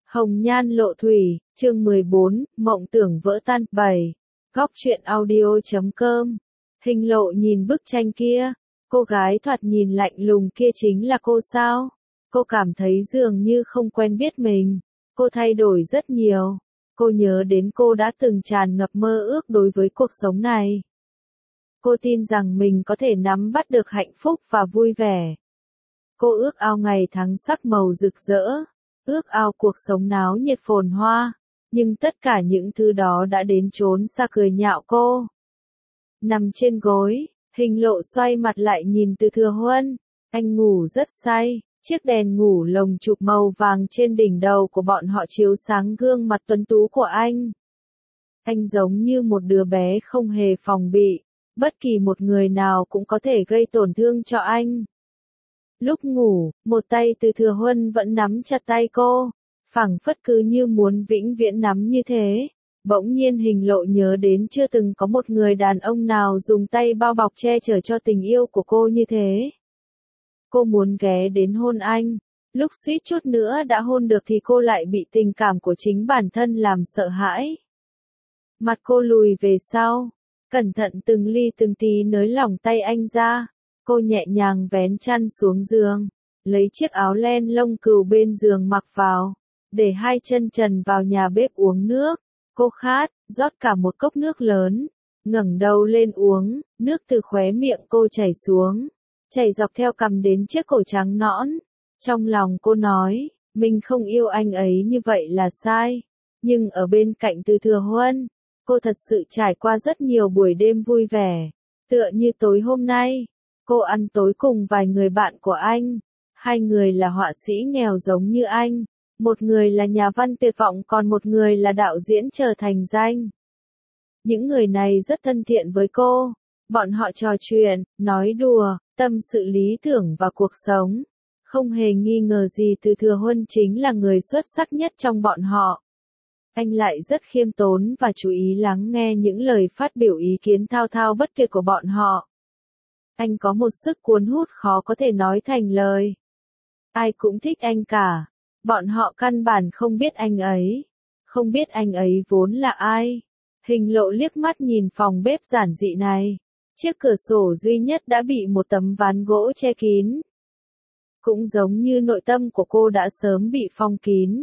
Hồng nhan lộ thủy, chương 14, mộng tưởng vỡ tan. 7. Góc truyện audio.com. Hình Lộ nhìn bức tranh kia, cô gái thoạt nhìn lạnh lùng kia chính là cô sao? Cô cảm thấy dường như không quen biết mình, cô thay đổi rất nhiều. Cô nhớ đến cô đã từng tràn ngập mơ ước đối với cuộc sống này. Cô tin rằng mình có thể nắm bắt được hạnh phúc và vui vẻ. Cô ước ao ngày tháng sắc màu rực rỡ, ước ao cuộc sống náo nhiệt phồn hoa, nhưng tất cả những thứ đó đã đến chốn xa cười nhạo cô. Nằm trên gối, Hình Lộ xoay mặt lại nhìn Từ Thừa Huân, anh ngủ rất say, chiếc đèn ngủ lồng chụp màu vàng trên đỉnh đầu của bọn họ chiếu sáng gương mặt tuấn tú của anh. Anh giống như một đứa bé không hề phòng bị, bất kỳ một người nào cũng có thể gây tổn thương cho anh. Lúc ngủ, một tay Từ Thừa Huân vẫn nắm chặt tay cô, phảng phất cứ như muốn vĩnh viễn nắm như thế. Bỗng nhiên Hình Lộ nhớ đến chưa từng có một người đàn ông nào dùng tay bao bọc che chở cho tình yêu của cô như thế. Cô muốn ghé đến hôn anh, lúc suýt chút nữa đã hôn được thì cô lại bị tình cảm của chính bản thân làm sợ hãi. Mặt cô lùi về sau, cẩn thận từng ly từng tí nới lỏng tay anh ra. Cô nhẹ nhàng vén chăn xuống giường, lấy chiếc áo len lông cừu bên giường mặc vào, để hai chân trần vào nhà bếp uống nước. Cô khát, rót cả một cốc nước lớn, ngẩng đầu lên uống, nước từ khóe miệng cô chảy xuống, chảy dọc theo cằm đến chiếc cổ trắng nõn. Trong lòng cô nói, mình không yêu anh ấy như vậy là sai, nhưng ở bên cạnh Từ Thừa Huân, cô thật sự trải qua rất nhiều buổi đêm vui vẻ, tựa như tối hôm nay. Cô ăn tối cùng vài người bạn của anh, hai người là họa sĩ nghèo giống như anh, một người là nhà văn tuyệt vọng còn một người là đạo diễn trở thành danh. Những người này rất thân thiện với cô, bọn họ trò chuyện, nói đùa, tâm sự lý tưởng và cuộc sống. Không hề nghi ngờ gì Từ Thừa Huân chính là người xuất sắc nhất trong bọn họ. Anh lại rất khiêm tốn và chú ý lắng nghe những lời phát biểu ý kiến thao thao bất tuyệt của bọn họ. Anh có một sức cuốn hút khó có thể nói thành lời. Ai cũng thích anh cả. Bọn họ căn bản không biết anh ấy. Không biết anh ấy vốn là ai. Hình Lộ liếc mắt nhìn phòng bếp giản dị này. Chiếc cửa sổ duy nhất đã bị một tấm ván gỗ che kín. Cũng giống như nội tâm của cô đã sớm bị phong kín.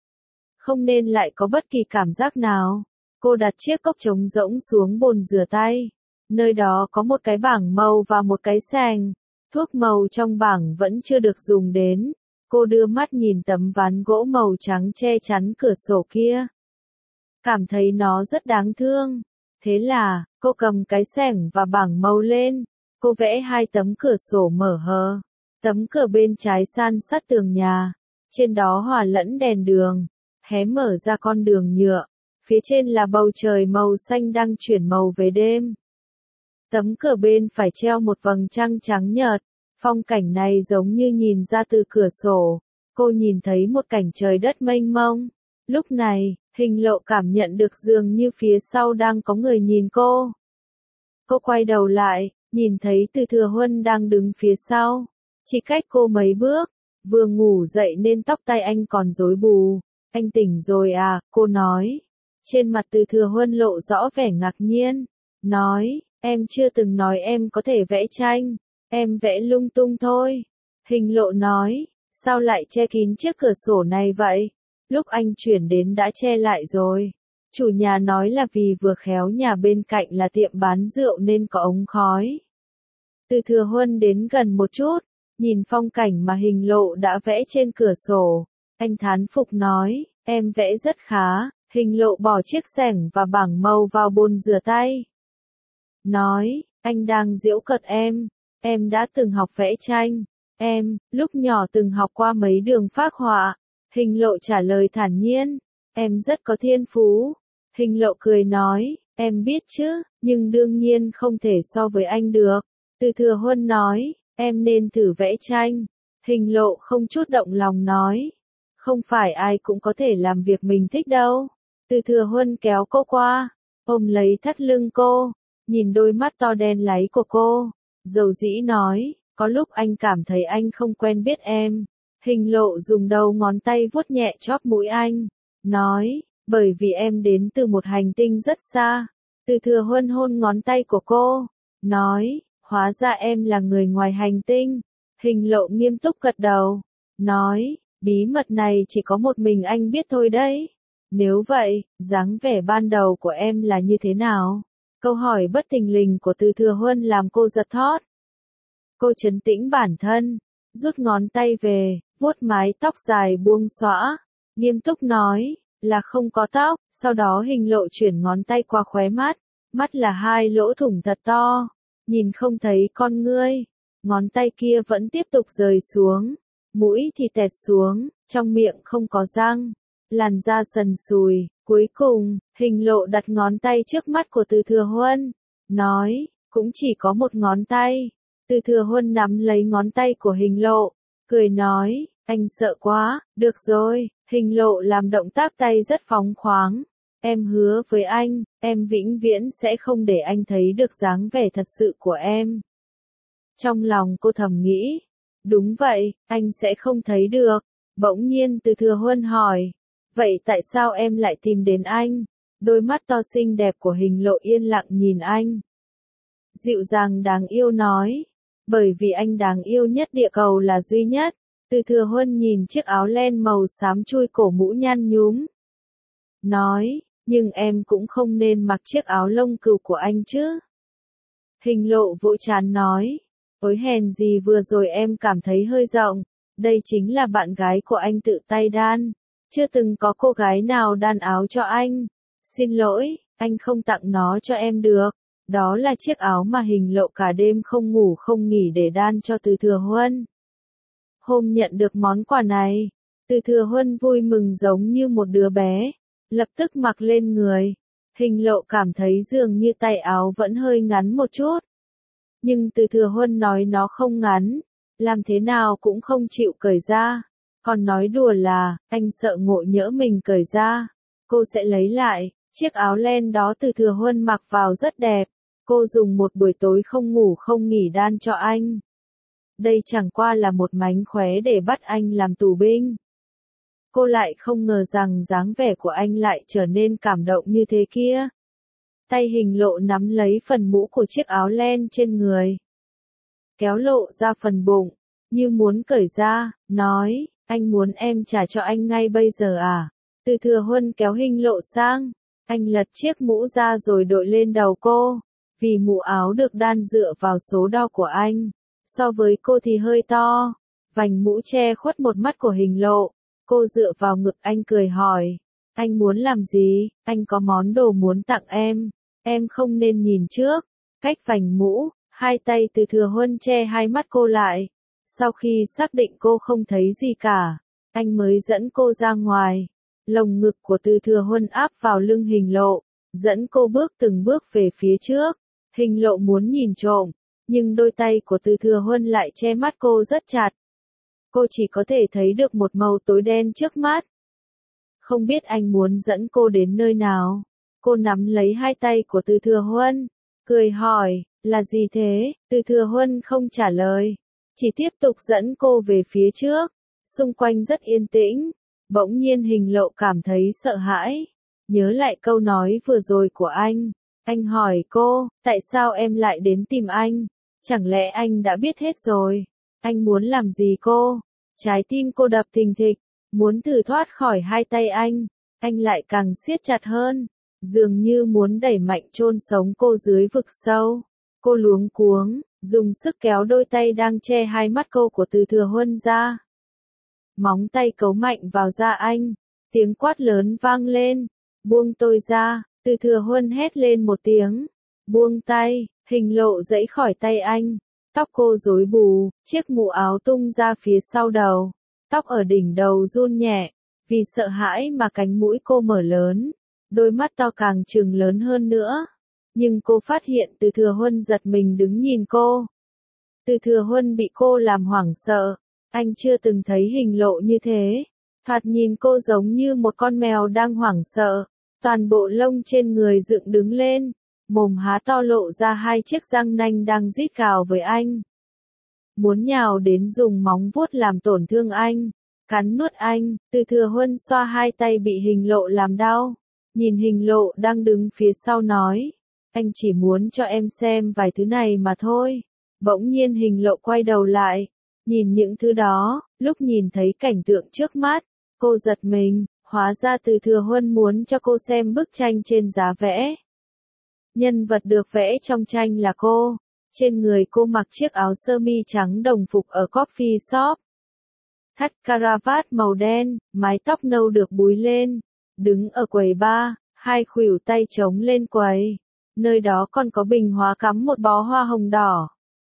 Không nên lại có bất kỳ cảm giác nào. Cô đặt chiếc cốc trống rỗng xuống bồn rửa tay. Nơi đó có một cái bảng màu và một cái xàng. Thuốc màu trong bảng vẫn chưa được dùng đến. Cô đưa mắt nhìn tấm ván gỗ màu trắng che chắn cửa sổ kia. Cảm thấy nó rất đáng thương. Thế là, cô cầm cái xẻng và bảng màu lên. Cô vẽ hai tấm cửa sổ mở hờ. Tấm cửa bên trái san sát tường nhà. Trên đó hòa lẫn đèn đường. Hé mở ra con đường nhựa. Phía trên là bầu trời màu xanh đang chuyển màu về đêm. Tấm cửa bên phải treo một vầng trăng trắng nhợt. Phong cảnh này giống như nhìn ra từ cửa sổ. Cô nhìn thấy một cảnh trời đất mênh mông. Lúc này, Hình Lộ cảm nhận được dường như phía sau đang có người nhìn cô. Cô quay đầu lại, nhìn thấy Từ Thừa Huân đang đứng phía sau. Chỉ cách cô mấy bước. Vừa ngủ dậy nên tóc tai anh còn rối bù. Anh tỉnh rồi à, cô nói. Trên mặt Từ Thừa Huân lộ rõ vẻ ngạc nhiên. Nói, em chưa từng nói em có thể vẽ tranh. Em vẽ lung tung thôi. Hình Lộ nói, sao lại che kín chiếc cửa sổ này vậy? Lúc anh chuyển đến đã che lại rồi. Chủ nhà nói là vì vừa khéo nhà bên cạnh là tiệm bán rượu nên có ống khói. Từ Thừa Huân đến gần một chút, nhìn phong cảnh mà Hình Lộ đã vẽ trên cửa sổ. Anh thán phục nói, em vẽ rất khá. Hình Lộ bỏ chiếc xẻng và bảng màu vào bồn rửa tay. Nói, anh đang giễu cợt em. Em đã từng học vẽ tranh. Em, lúc nhỏ từng học qua mấy đường phác họa. Hình Lộ trả lời thản nhiên. Em rất có thiên phú. Hình Lộ cười nói, em biết chứ, nhưng đương nhiên không thể so với anh được. Từ Thừa Huân nói, em nên thử vẽ tranh. Hình Lộ không chút động lòng nói. Không phải ai cũng có thể làm việc mình thích đâu. Từ Thừa Huân kéo cô qua, ôm lấy thắt lưng cô, nhìn đôi mắt to đen láy của cô. Dầu dĩ nói, có lúc anh cảm thấy anh không quen biết em. Hình lộ dùng đầu ngón tay vuốt nhẹ chóp mũi anh, nói, bởi vì em đến từ một hành tinh rất xa. Từ Thừa Huân hôn ngón tay của cô, nói, hóa ra em là người ngoài hành tinh. Hình lộ nghiêm túc gật đầu, nói, bí mật này chỉ có một mình anh biết thôi đấy. Nếu vậy, dáng vẻ ban đầu của em là như thế nào? Câu hỏi bất thình lình của Từ Thừa Huân làm cô giật thót. Cô trấn tĩnh bản thân, rút ngón tay về, vuốt mái tóc dài buông xõa, nghiêm túc nói, là không có tóc. Sau đó hình lộ chuyển ngón tay qua khóe mắt, mắt là hai lỗ thủng thật to, nhìn không thấy con ngươi. Ngón tay kia vẫn tiếp tục rời xuống, mũi thì tẹt xuống, trong miệng không có răng, làn da sần sùi. Cuối cùng, hình lộ đặt ngón tay trước mắt của Từ Thừa Huân, nói, cũng chỉ có một ngón tay. Từ Thừa Huân nắm lấy ngón tay của hình lộ, cười nói, anh sợ quá. Được rồi. Hình lộ làm động tác tay rất phóng khoáng. Em hứa với anh, em vĩnh viễn sẽ không để anh thấy được dáng vẻ thật sự của em. Trong lòng cô thầm nghĩ, đúng vậy, anh sẽ không thấy được. Bỗng nhiên Từ Thừa Huân hỏi, vậy tại sao em lại tìm đến anh? Đôi mắt to xinh đẹp của hình lộ yên lặng nhìn anh. Dịu dàng đáng yêu nói, bởi vì anh đáng yêu nhất địa cầu là duy nhất. Từ Thừa Huân nhìn chiếc áo len màu xám chui cổ mũ nhăn nhúm, nói, nhưng em cũng không nên mặc chiếc áo lông cừu của anh chứ. Hình lộ vỗ trán nói, ôi hèn gì vừa rồi em cảm thấy hơi rộng, đây chính là bạn gái của anh tự tay đan, chưa từng có cô gái nào đan áo cho anh. Xin lỗi, anh không tặng nó cho em được. Đó là chiếc áo mà hình lộ cả đêm không ngủ không nghỉ để đan cho Từ Thừa Huân. Hôm nhận được món quà này, Từ Thừa Huân vui mừng giống như một đứa bé, lập tức mặc lên người. Hình lộ cảm thấy dường như tay áo vẫn hơi ngắn một chút. Nhưng Từ Thừa Huân nói nó không ngắn, làm thế nào cũng không chịu cởi ra. Còn nói đùa là, anh sợ ngộ nhỡ mình cởi ra, cô sẽ lấy lại. Chiếc áo len đó Từ Thừa Huân mặc vào rất đẹp, cô dùng một buổi tối không ngủ không nghỉ đan cho anh. Đây chẳng qua là một mánh khóe để bắt anh làm tù binh. Cô lại không ngờ rằng dáng vẻ của anh lại trở nên cảm động như thế kia. Tay hình lộ nắm lấy phần mũ của chiếc áo len trên người, kéo lộ ra phần bụng, như muốn cởi ra, nói, anh muốn em trả cho anh ngay bây giờ à? Từ Thừa Huân kéo hình lộ sang, anh lật chiếc mũ ra rồi đội lên đầu cô, vì mũ áo được đan dựa vào số đo của anh. So với cô thì hơi to, vành mũ che khuất một mắt của hình lộ. Cô dựa vào ngực anh cười hỏi, anh muốn làm gì? Anh có món đồ muốn tặng em không nên nhìn trước. Cách vành mũ, hai tay Từ Thừa Huân che hai mắt cô lại. Sau khi xác định cô không thấy gì cả, anh mới dẫn cô ra ngoài. Lồng ngực của Từ Thừa Huân áp vào lưng hình lộ, dẫn cô bước từng bước về phía trước. Hình lộ muốn nhìn trộm, nhưng đôi tay của Từ Thừa Huân lại che mắt cô rất chặt. Cô chỉ có thể thấy được một màu tối đen trước mắt. Không biết anh muốn dẫn cô đến nơi nào. Cô nắm lấy hai tay của Từ Thừa Huân, cười hỏi, là gì thế? Từ Thừa Huân không trả lời, chỉ tiếp tục dẫn cô về phía trước. Xung quanh rất yên tĩnh, bỗng nhiên hình lộ cảm thấy sợ hãi. Nhớ lại câu nói vừa rồi của anh hỏi cô, tại sao em lại đến tìm anh? Chẳng lẽ anh đã biết hết rồi? Anh muốn làm gì cô? Trái tim cô đập thình thịch, muốn thử thoát khỏi hai tay anh lại càng siết chặt hơn, dường như muốn đẩy mạnh chôn sống cô dưới vực sâu. Cô luống cuống, dùng sức kéo đôi tay đang che hai mắt cô của Từ Thừa Huân ra. Móng tay cấu mạnh vào da anh, tiếng quát lớn vang lên, buông tôi ra. Từ Thừa Huân hét lên một tiếng, buông tay. Hình lộ giãy khỏi tay anh. Tóc cô rối bù, chiếc mũ áo tung ra phía sau đầu. Tóc ở đỉnh đầu run nhẹ, vì sợ hãi mà cánh mũi cô mở lớn. Đôi mắt to càng trừng lớn hơn nữa. Nhưng cô phát hiện Từ Thừa Huân giật mình đứng nhìn cô. Từ Thừa Huân bị cô làm hoảng sợ. Anh chưa từng thấy hình lộ như thế. Thoạt nhìn cô giống như một con mèo đang hoảng sợ. Toàn bộ lông trên người dựng đứng lên. Mồm há to lộ ra hai chiếc răng nanh đang rít gào với anh. muốn nhào đến dùng móng vuốt làm tổn thương anh, cắn nuốt anh. Từ Thừa Huân xoa hai tay bị Hình Lộ làm đau, nhìn Hình Lộ đang đứng phía sau nói, anh chỉ muốn cho em xem vài thứ này mà thôi. Bỗng nhiên Hình Lộ quay đầu lại, nhìn những thứ đó, lúc nhìn thấy cảnh tượng trước mắt, cô giật mình, hóa ra Từ Thừa Huân muốn cho cô xem bức tranh trên giá vẽ. Nhân vật được vẽ trong tranh là cô, trên người cô mặc chiếc áo sơ mi trắng đồng phục ở coffee shop. Thắt caravat màu đen, mái tóc nâu được búi lên, đứng ở quầy bar, hai khuỷu tay chống lên quầy, nơi đó còn có bình hoa cắm một bó hoa hồng đỏ.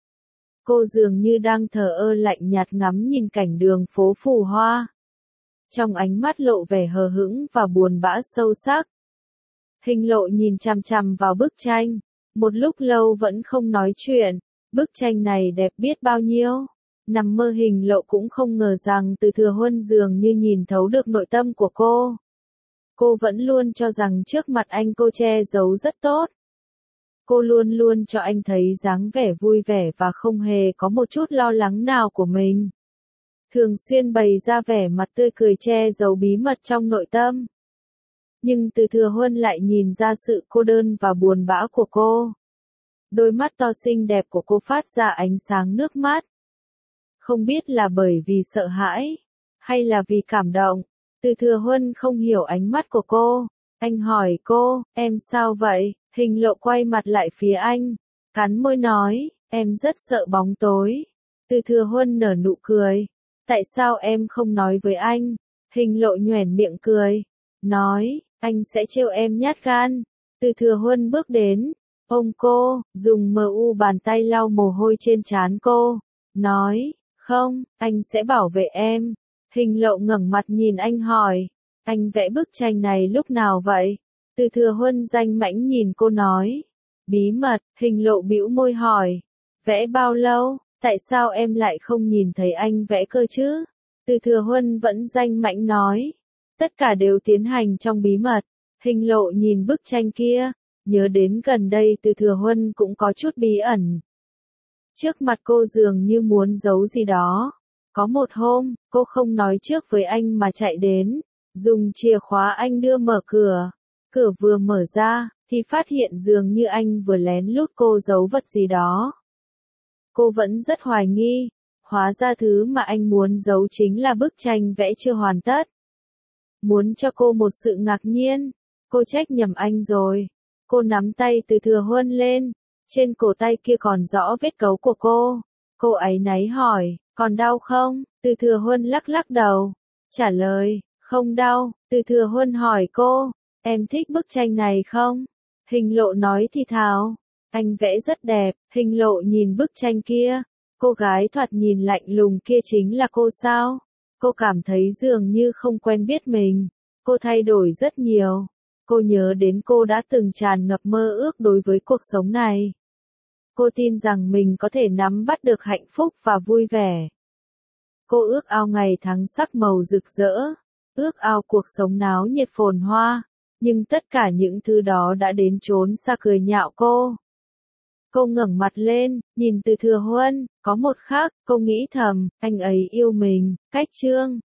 Cô dường như đang thờ ơ lạnh nhạt ngắm nhìn cảnh đường phố phù hoa. Trong ánh mắt lộ vẻ hờ hững và buồn bã sâu sắc. Hình Lộ nhìn chằm chằm vào bức tranh, một lúc lâu vẫn không nói chuyện. Bức tranh này đẹp biết bao nhiêu. Nằm mơ Hình Lộ cũng không ngờ rằng Từ Thừa Huân dường như nhìn thấu được nội tâm của cô. Cô vẫn luôn cho rằng trước mặt anh cô che giấu rất tốt. Cô luôn luôn cho anh thấy dáng vẻ vui vẻ và không hề có một chút lo lắng nào của mình. Thường xuyên bày ra vẻ mặt tươi cười che giấu bí mật trong nội tâm. Nhưng Từ Thừa Huân lại nhìn ra sự cô đơn và buồn bã của cô. Đôi mắt to xinh đẹp của cô phát ra ánh sáng nước mắt. Không biết là bởi vì sợ hãi, hay là vì cảm động, Từ Thừa Huân không hiểu ánh mắt của cô. Anh hỏi cô, em sao vậy? Hình Lộ quay mặt lại phía anh, cắn môi nói, em rất sợ bóng tối. Từ Thừa Huân nở nụ cười, tại sao em không nói với anh? Hình Lộ nhoẻn miệng cười, nói, anh sẽ trêu em nhát gan. Từ Thừa Huân bước đến, ôm cô, dùng bàn tay lau mồ hôi trên trán cô, nói, không, anh sẽ bảo vệ em. Hình Lộ ngẩng mặt nhìn anh hỏi, anh vẽ bức tranh này lúc nào vậy? Từ Thừa Huân danh mãnh nhìn cô nói, bí mật. Hình Lộ bĩu môi hỏi, vẽ bao lâu, tại sao em lại không nhìn thấy anh vẽ cơ chứ? Từ Thừa Huân vẫn danh mãnh nói, tất cả đều tiến hành trong bí mật. Hình Lộ nhìn bức tranh kia, nhớ đến gần đây Từ Thừa Huân cũng có chút bí ẩn. Trước mặt cô dường như muốn giấu gì đó. Có một hôm, cô không nói trước với anh mà chạy đến, dùng chìa khóa anh đưa mở cửa. Cửa vừa mở ra, thì phát hiện dường như anh vừa lén lút cô giấu vật gì đó. Cô vẫn rất hoài nghi, hóa ra thứ mà anh muốn giấu chính là bức tranh vẽ chưa hoàn tất. Muốn cho cô một sự ngạc nhiên, cô trách nhầm anh rồi. Cô nắm tay Từ Thừa Huân lên, trên cổ tay kia còn rõ vết cấu của cô. Cô áy náy hỏi, còn đau không? Từ Thừa Huân lắc lắc đầu, trả lời, không đau. Từ Thừa Huân hỏi cô, em thích bức tranh này không? Hình Lộ nói thì thào, anh vẽ rất đẹp. Hình Lộ nhìn bức tranh kia, cô gái thoạt nhìn lạnh lùng kia chính là cô sao? Cô cảm thấy dường như không quen biết mình. Cô thay đổi rất nhiều. Cô nhớ đến cô đã từng tràn ngập mơ ước đối với cuộc sống này. Cô tin rằng mình có thể nắm bắt được hạnh phúc và vui vẻ. Cô ước ao ngày tháng sắc màu rực rỡ, ước ao cuộc sống náo nhiệt phồn hoa, nhưng tất cả những thứ đó đã đến chốn xa cười nhạo cô. Cô ngẩng mặt lên, nhìn Từ Thừa Huân, có một khắc, cô nghĩ thầm, anh ấy yêu mình, cách chương.